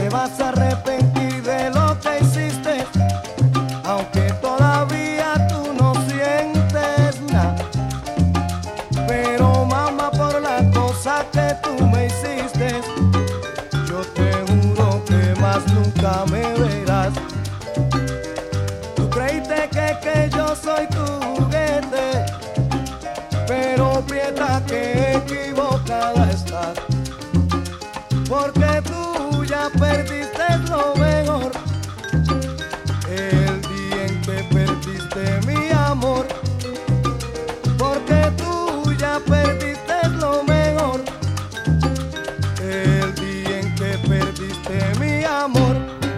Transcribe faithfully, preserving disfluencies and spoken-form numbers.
vas a arrepentir de lo que hiciste, aunque todavía tú no sientes nada. Pero mamá, por la cosa que tú me hiciste, yo te juro que más nunca me verás. Tú creíste que, que yo soy tu juguete, pero prieta que equivocada estás, porque tú ya perdiste lo mejor. El día en que perdiste mi amor, porque tú ya perdiste lo mejor. El día en que perdiste mi amor.